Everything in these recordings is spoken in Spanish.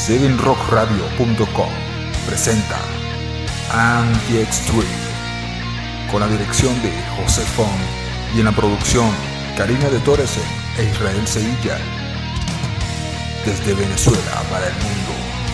7rockradio.com presenta Anti-Extreme con la dirección de José Font y en la producción Karina de Torres e Israel Sevilla, desde Venezuela para el mundo.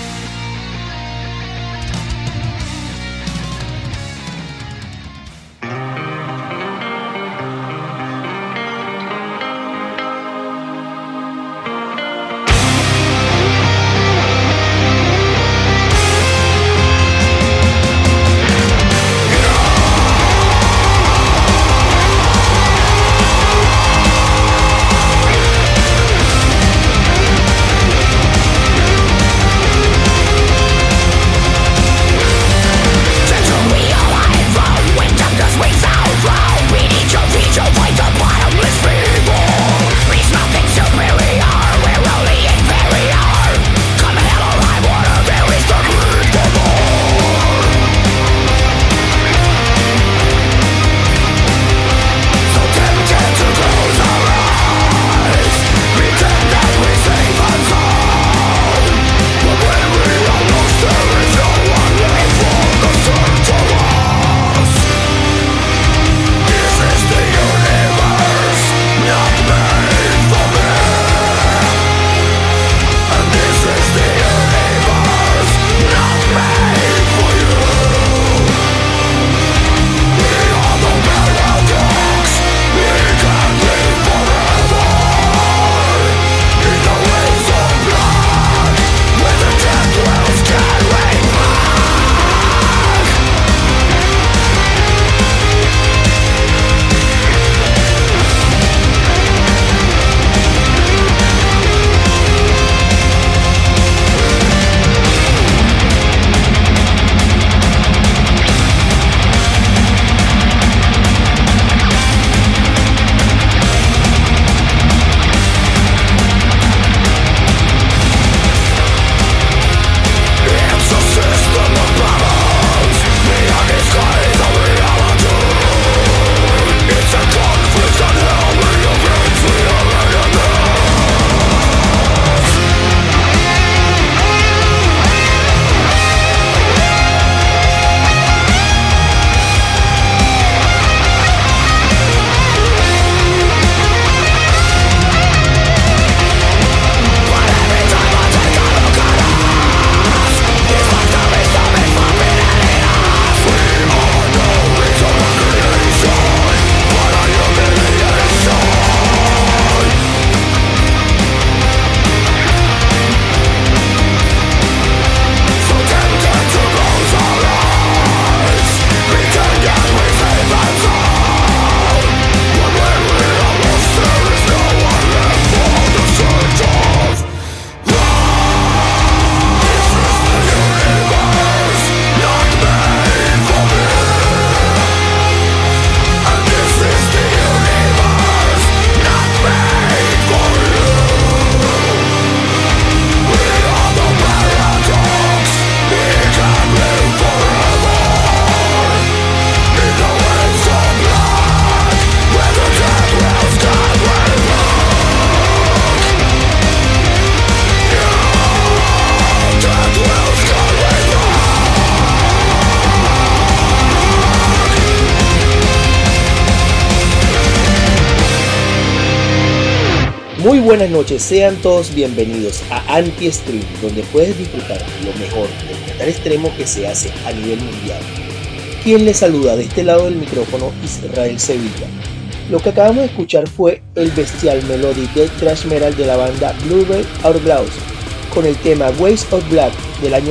Muy buenas noches, sean todos bienvenidos a Anti-Extreme, donde puedes disfrutar lo mejor del metal extremo que se hace a nivel mundial. Quien les saluda de este lado del micrófono, Israel Sevilla. Lo que acabamos de escuchar fue el bestial melody de thrash metal de la banda Bluebell Outlaws con el tema Ways of Black del año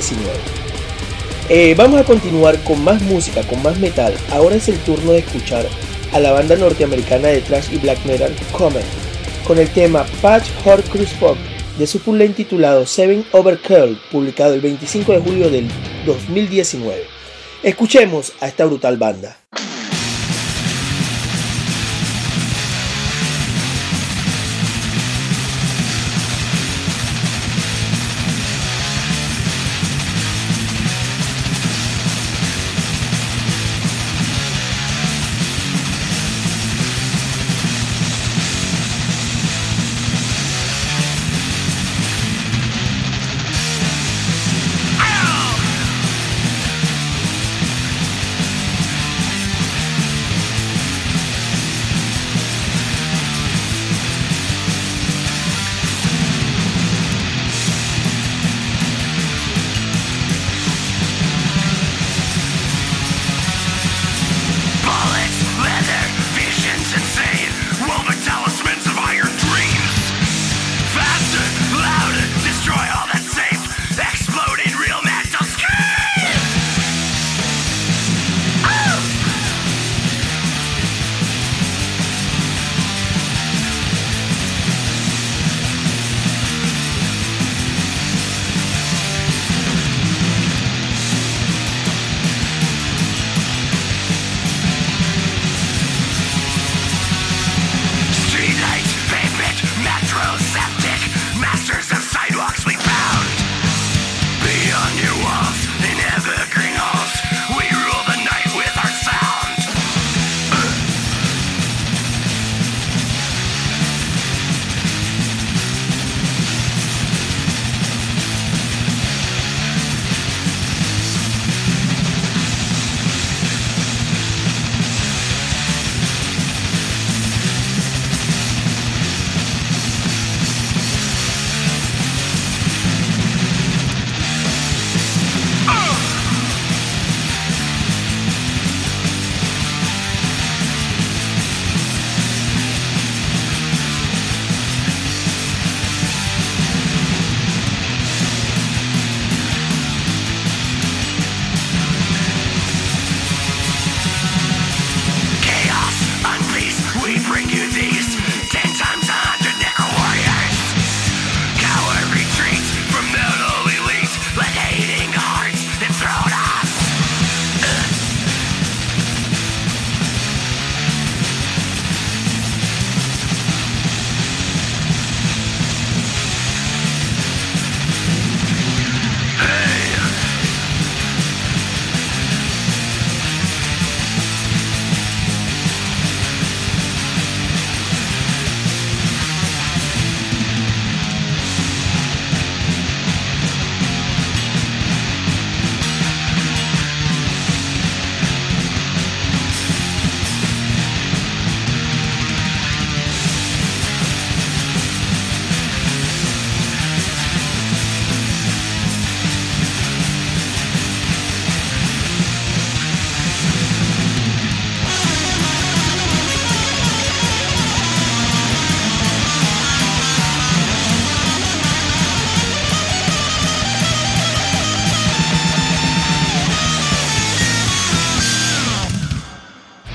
2019. Vamos a continuar con más música, con más metal. Ahora es el turno de escuchar a la banda norteamericana de thrash y black metal Comet con el tema Patch Horcrux Folk de su full length titulado Seven Overkill, publicado el 25 de julio del 2019. Escuchemos a esta brutal banda.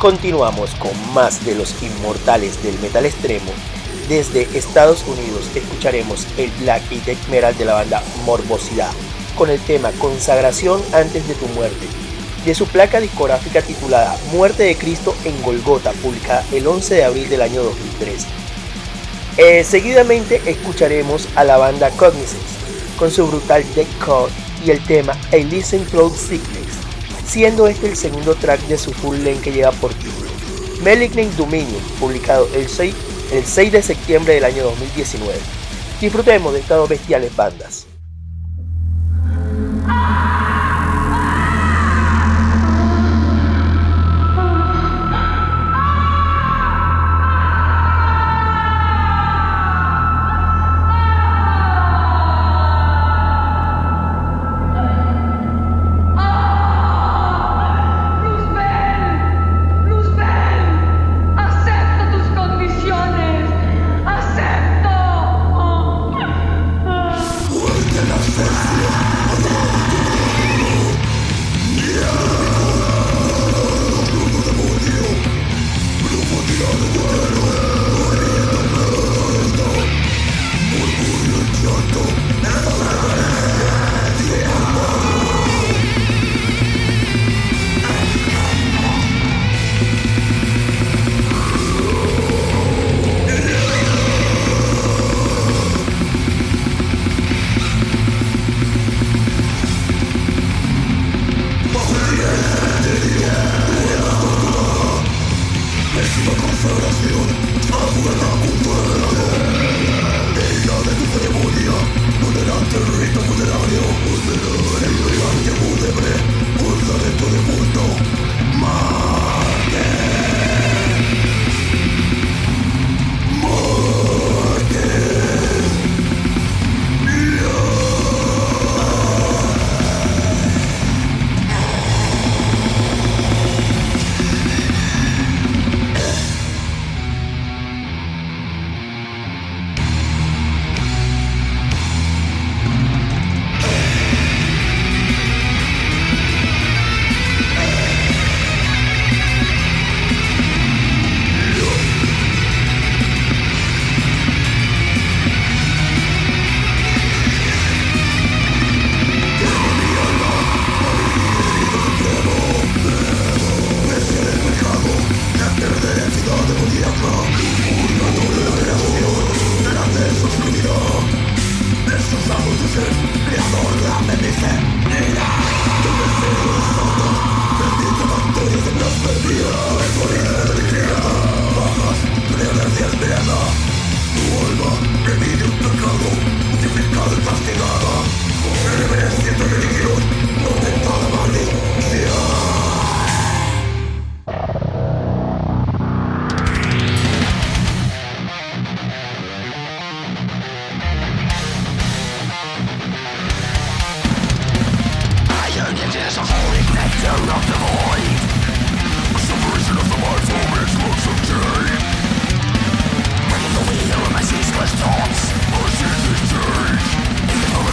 Continuamos con más de los inmortales del metal extremo. Desde Estados Unidos escucharemos el black y death metal de la banda Morbosidad con el tema Consagración antes de tu muerte, de su placa discográfica titulada Muerte de Cristo en Golgota, publicada el 11 de abril del año 2013. Seguidamente escucharemos a la banda Cognizance con su brutal deathcore y el tema A Listen Cloud Sickness, siendo este el segundo track de su full length que lleva por título Malignant Dominion, publicado el 6 de septiembre del año 2019. Disfrutemos de estas dos bestiales bandas. Thoughts,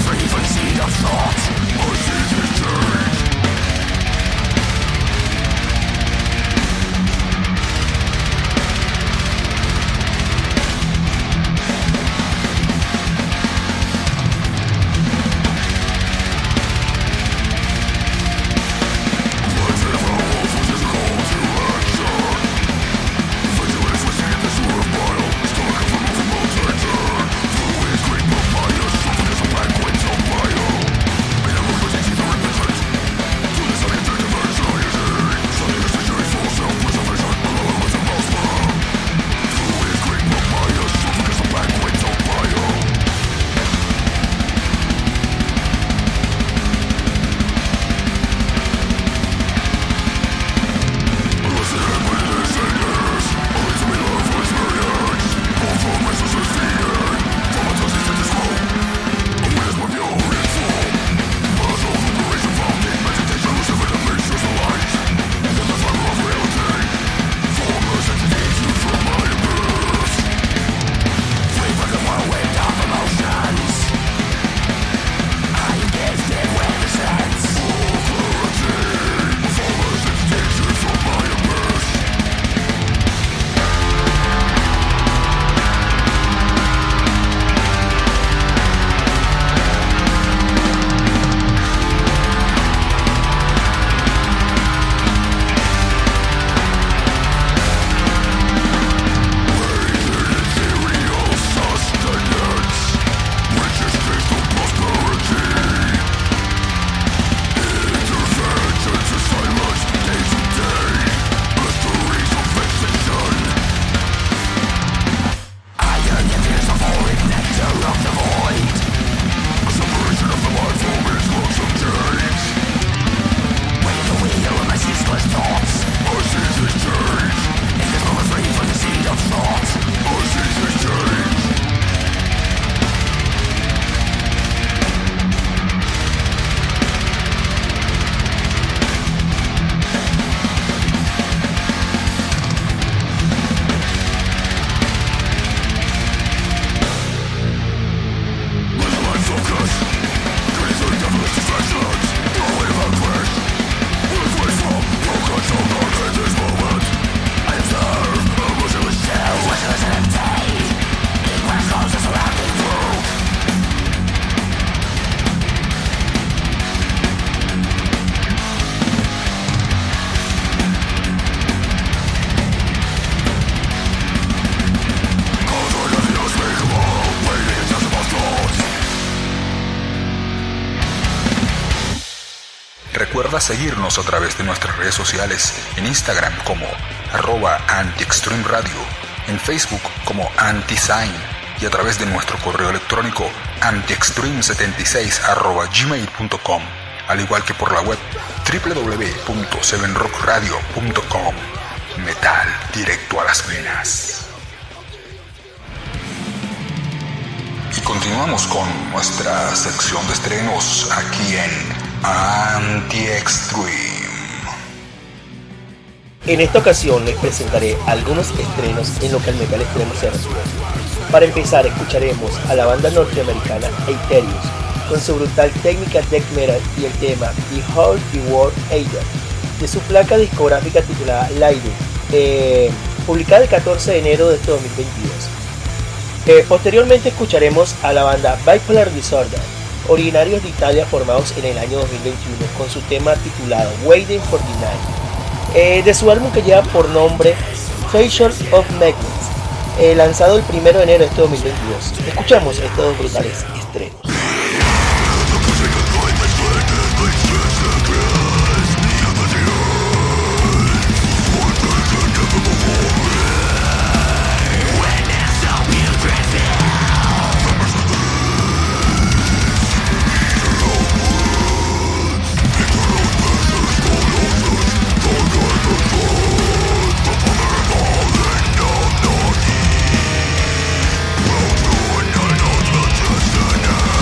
recuerda seguirnos a través de nuestras redes sociales, en Instagram como @antiextremeradio, en Facebook como antisign y a través de nuestro correo electrónico antiextreme76@gmail.com, al igual que por la web www.7rockradio.com. Metal directo a las venas. Y continuamos con nuestra sección de estrenos aquí en Anti-Extreme. En esta ocasión les presentaré algunos estrenos en lo que al metal extremo se refiere. Para empezar, escucharemos a la banda norteamericana Aetherius con su brutal técnica death metal y el tema Behold the World Eater de su placa discográfica titulada Live, publicada el 14 de enero de este 2022. Posteriormente escucharemos a la banda Bipolar Disorder, originarios de Italia formados en el año 2021 con su tema titulado Waiting for the Night, de su álbum que lleva por nombre Facial of Magnets, lanzado el 1 de enero de este 2022. Escuchamos estos dos brutales estrenos. Now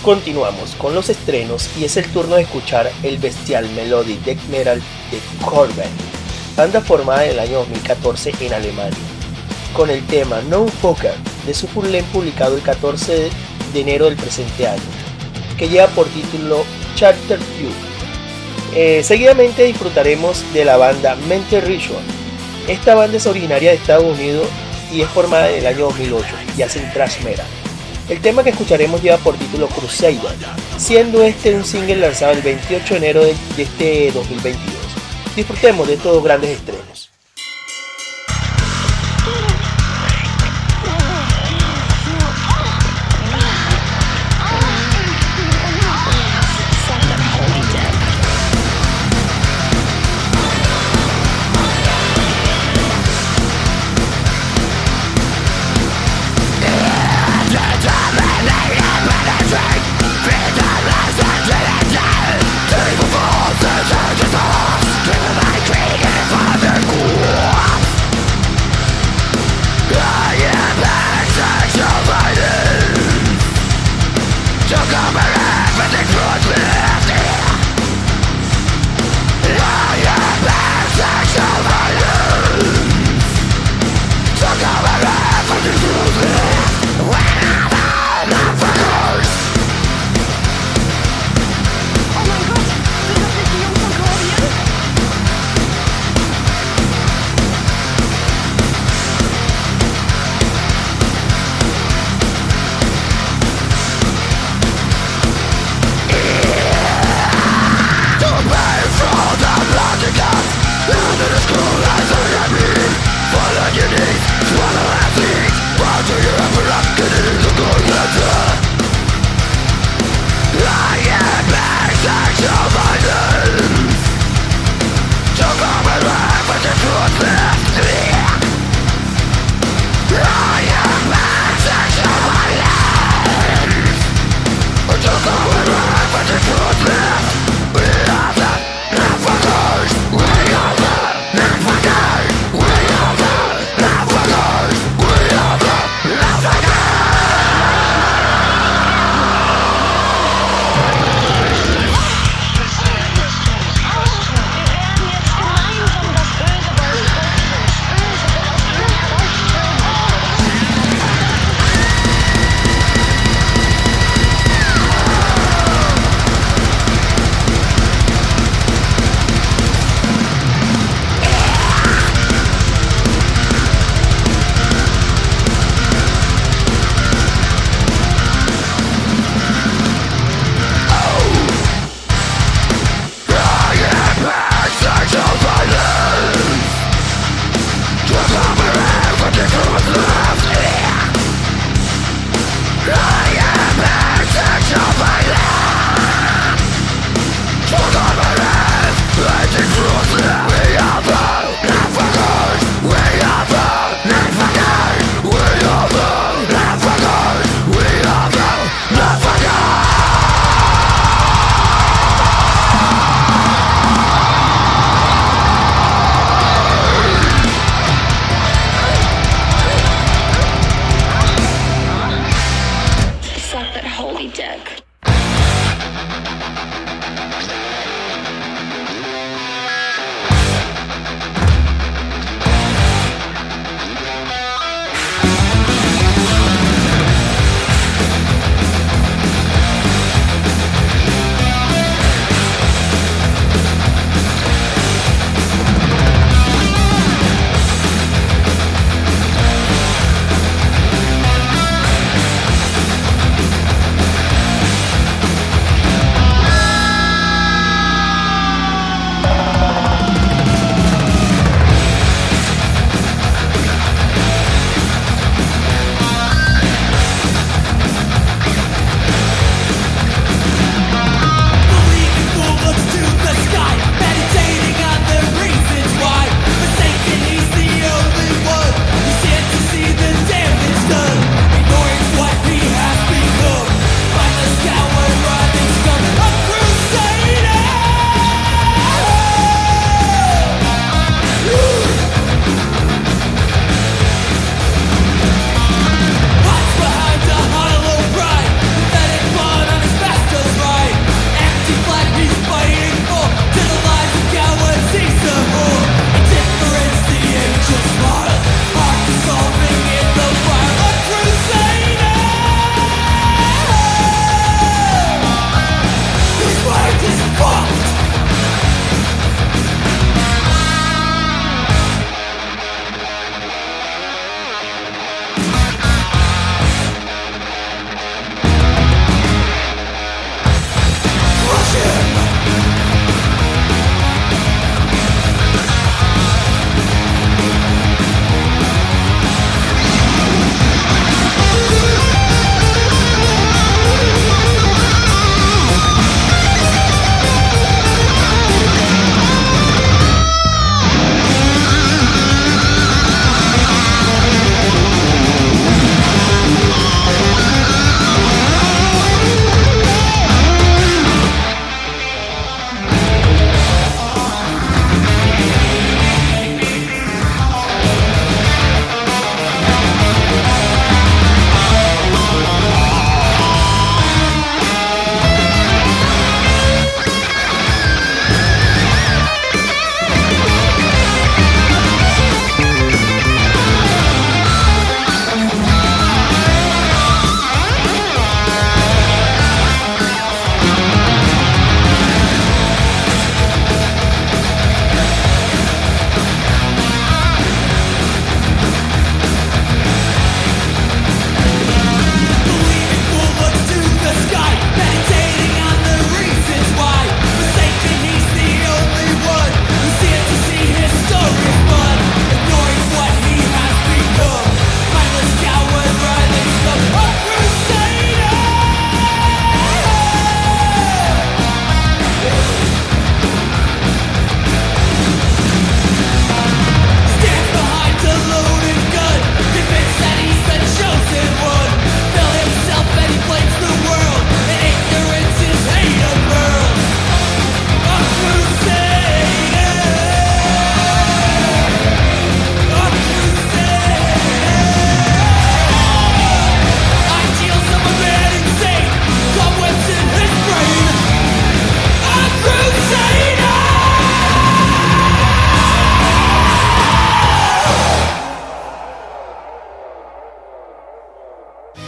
Continuamos con los estrenos y es el turno de escuchar el bestial melodic death metal de Corolla, banda formada en el año 2014 en Alemania, con el tema No Fucker de su full length publicado el 14 de enero del presente año, que lleva por título Charter View. Seguidamente disfrutaremos de la banda Mente Ritual. Esta banda es originaria de Estados Unidos y es formada en el año 2008 y hacen thrash metal. El tema que escucharemos lleva por título Crusader, siendo este un single lanzado el 28 de enero de este 2022. Disfrutemos de estos dos grandes estrenos. Father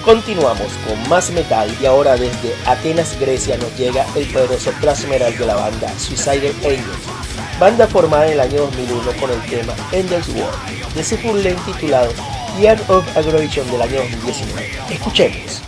Continuamos con más metal y ahora desde Atenas, Grecia nos llega el poderoso thrash metal de la banda Suicidal Angels, banda formada en el año 2001 con el tema Endless War de su full length titulado The Art of Aggravation del año 2019. Escuchemos.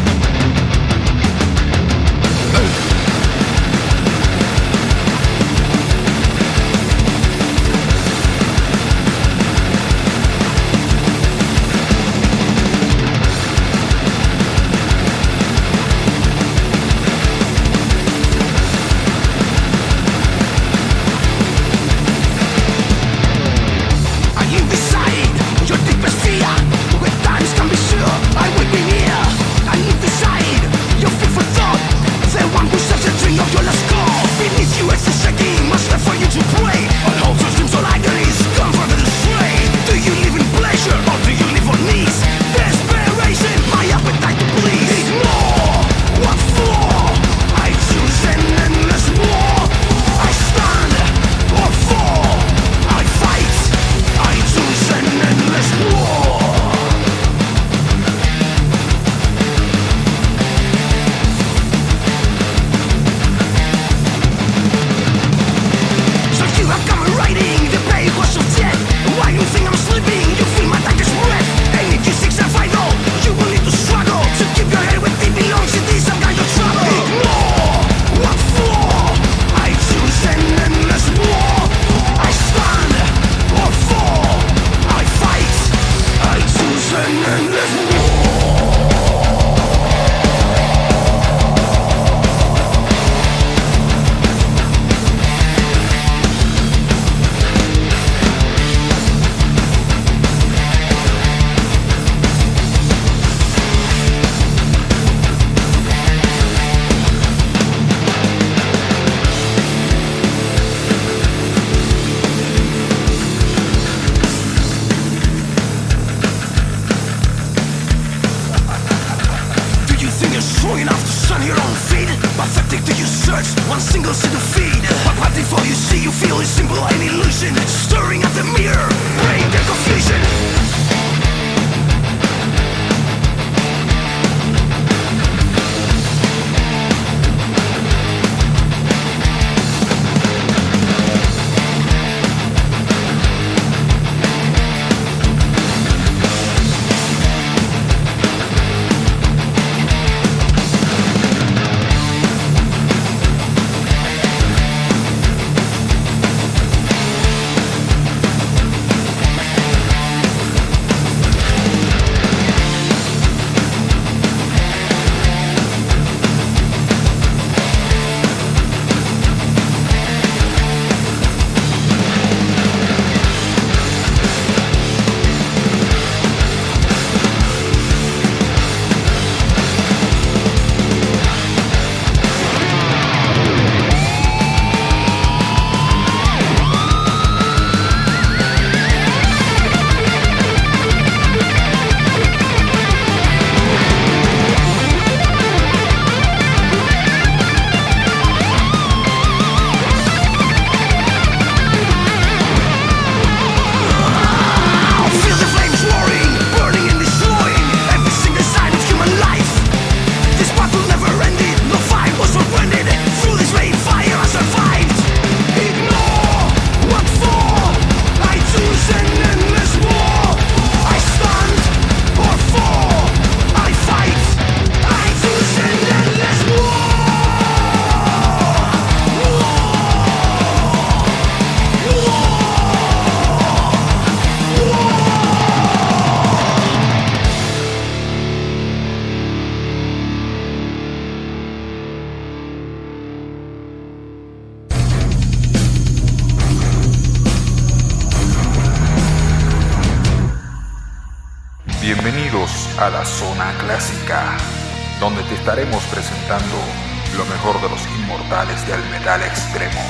Bienvenidos a la Zona Clásica, donde te estaremos presentando lo mejor de los inmortales del metal extremo.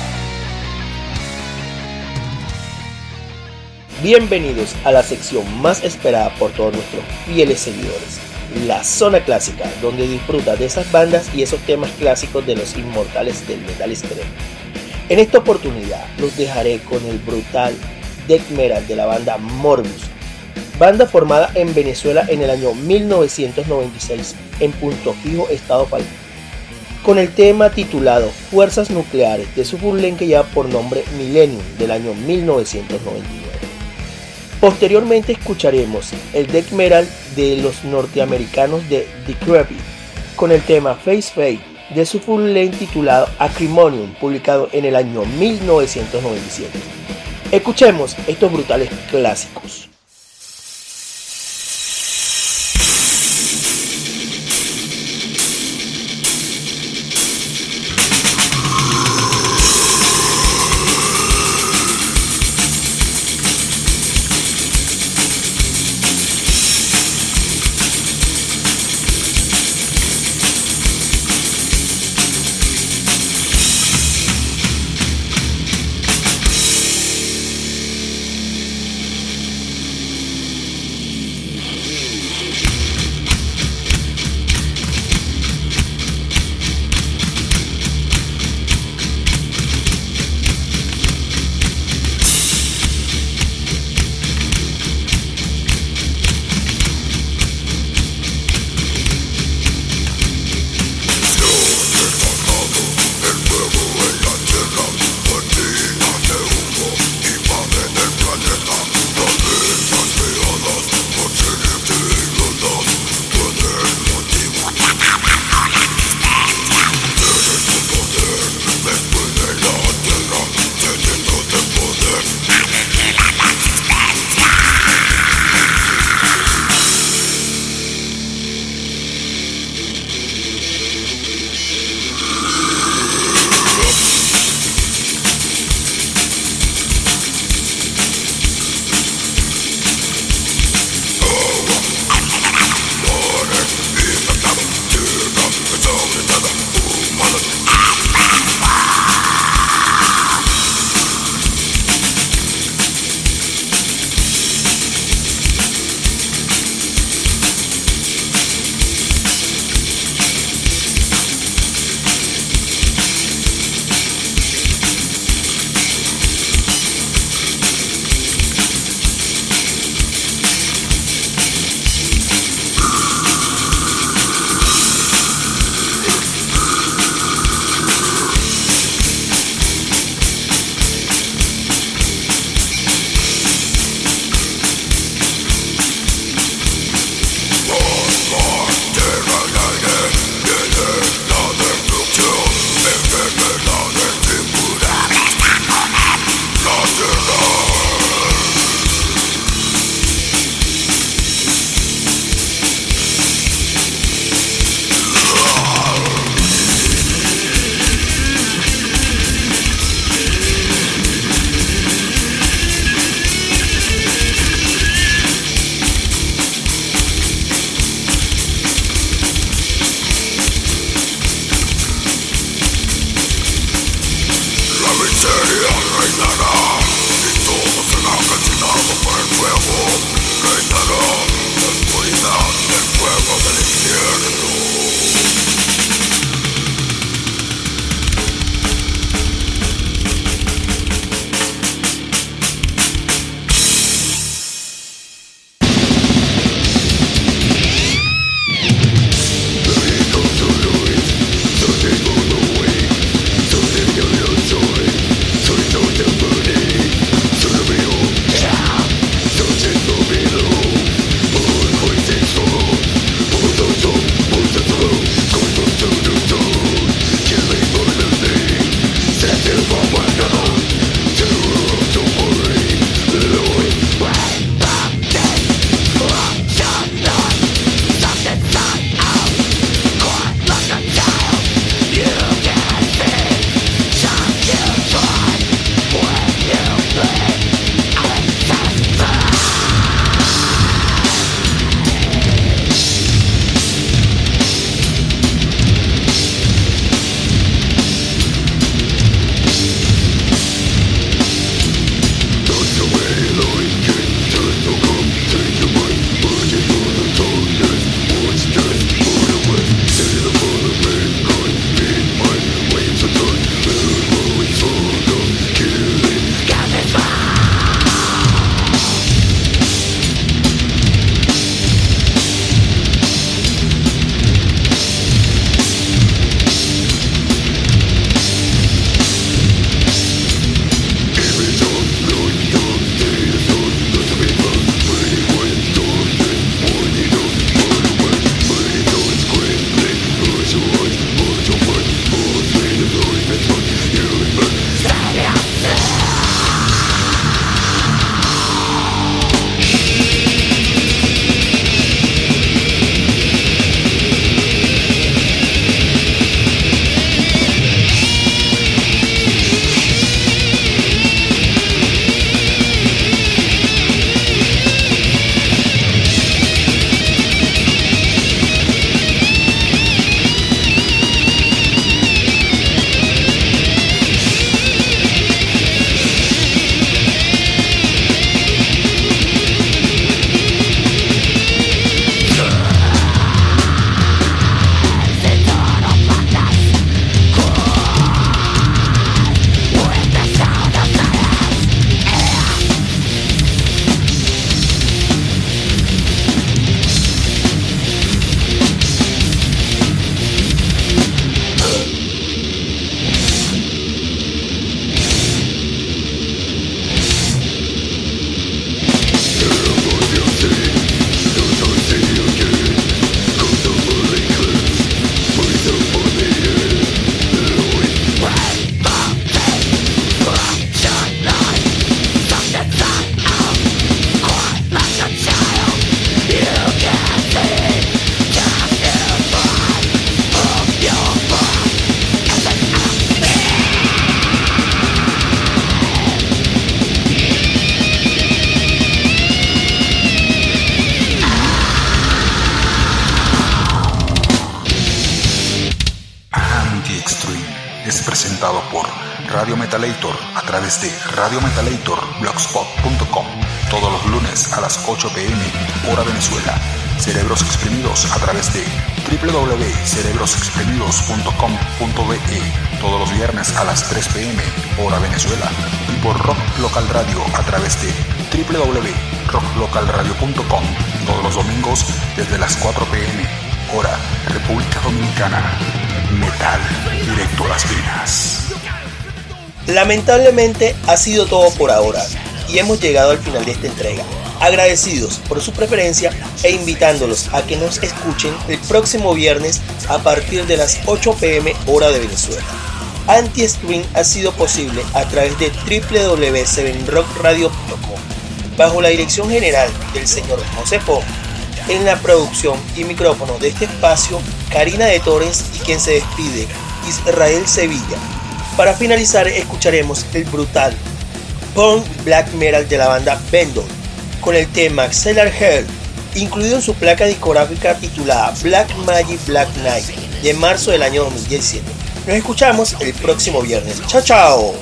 Bienvenidos a la sección más esperada por todos nuestros fieles seguidores, la Zona Clásica, donde disfrutas de esas bandas y esos temas clásicos de los inmortales del metal extremo. En esta oportunidad los dejaré con el brutal death metal de la banda Morbus, banda formada en Venezuela en el año 1996 en Punto Fijo, Estado Falcón, con el tema titulado Fuerzas Nucleares de su full length que lleva por nombre Millennium del año 1999. Posteriormente escucharemos el death metal de los norteamericanos de Decrepit con el tema Face Fade de su full length titulado Acrimonium, publicado en el año 1997. Escuchemos estos brutales clásicos. presentado por Radio Metalator a través de radiometalatorblogspot.com todos los lunes a las 8 p.m. hora Venezuela. Cerebros Exprimidos a través de www.cerebrosexprimidos.com.be todos los viernes a las 3 p.m. hora Venezuela, y por Rock Local Radio a través de www.rocklocalradio.com todos los domingos desde las 4 p.m. hora República Dominicana. Metal directo a las venas. Lamentablemente ha sido todo por ahora y hemos llegado al final de esta entrega. Agradecidos por su preferencia e invitándolos a que nos escuchen el próximo viernes a partir de las 8 p.m. hora de Venezuela. Anti-Stream ha sido posible a través de www.7rockradio.com bajo la dirección general del señor José Fon. En la producción y micrófono de este espacio, Karina de Torres, y quien se despide, Israel Sevilla. Para finalizar, escucharemos el brutal punk black metal de la banda Vendor con el tema Cellar Hell, incluido en su placa discográfica titulada Black Magic Black Knight de marzo del año 2017. Nos escuchamos el próximo viernes. ¡Chao, chao!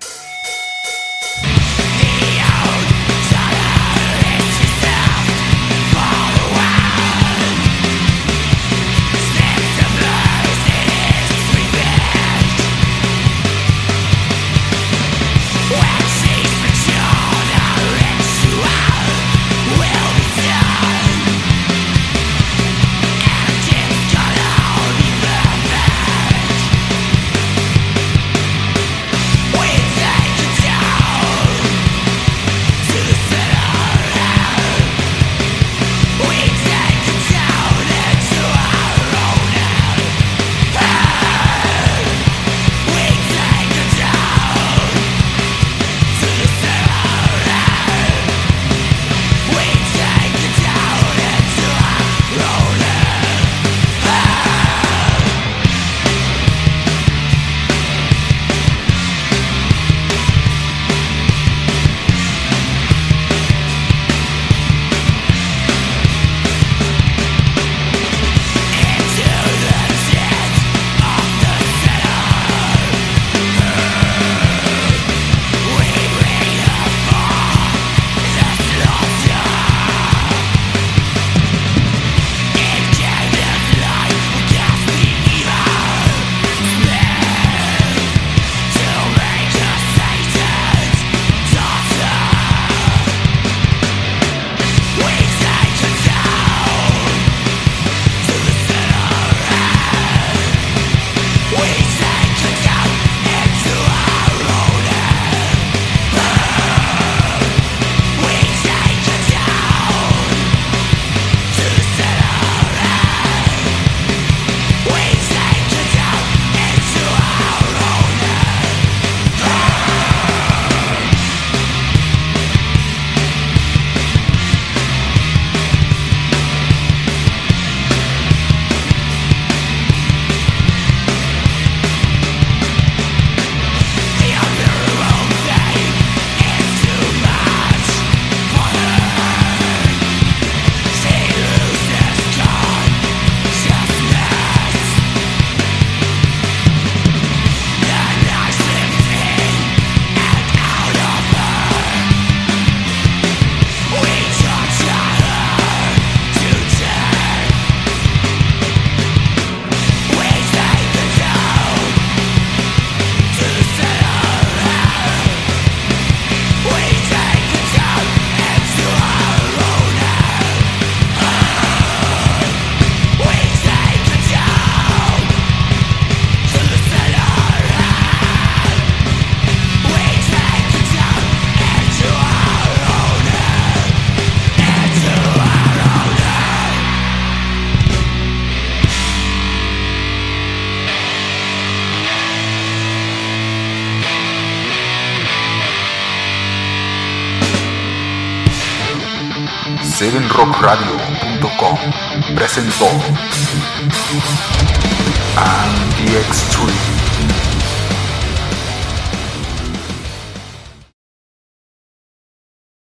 sevenrockradio.com presentó Anti-Extreme.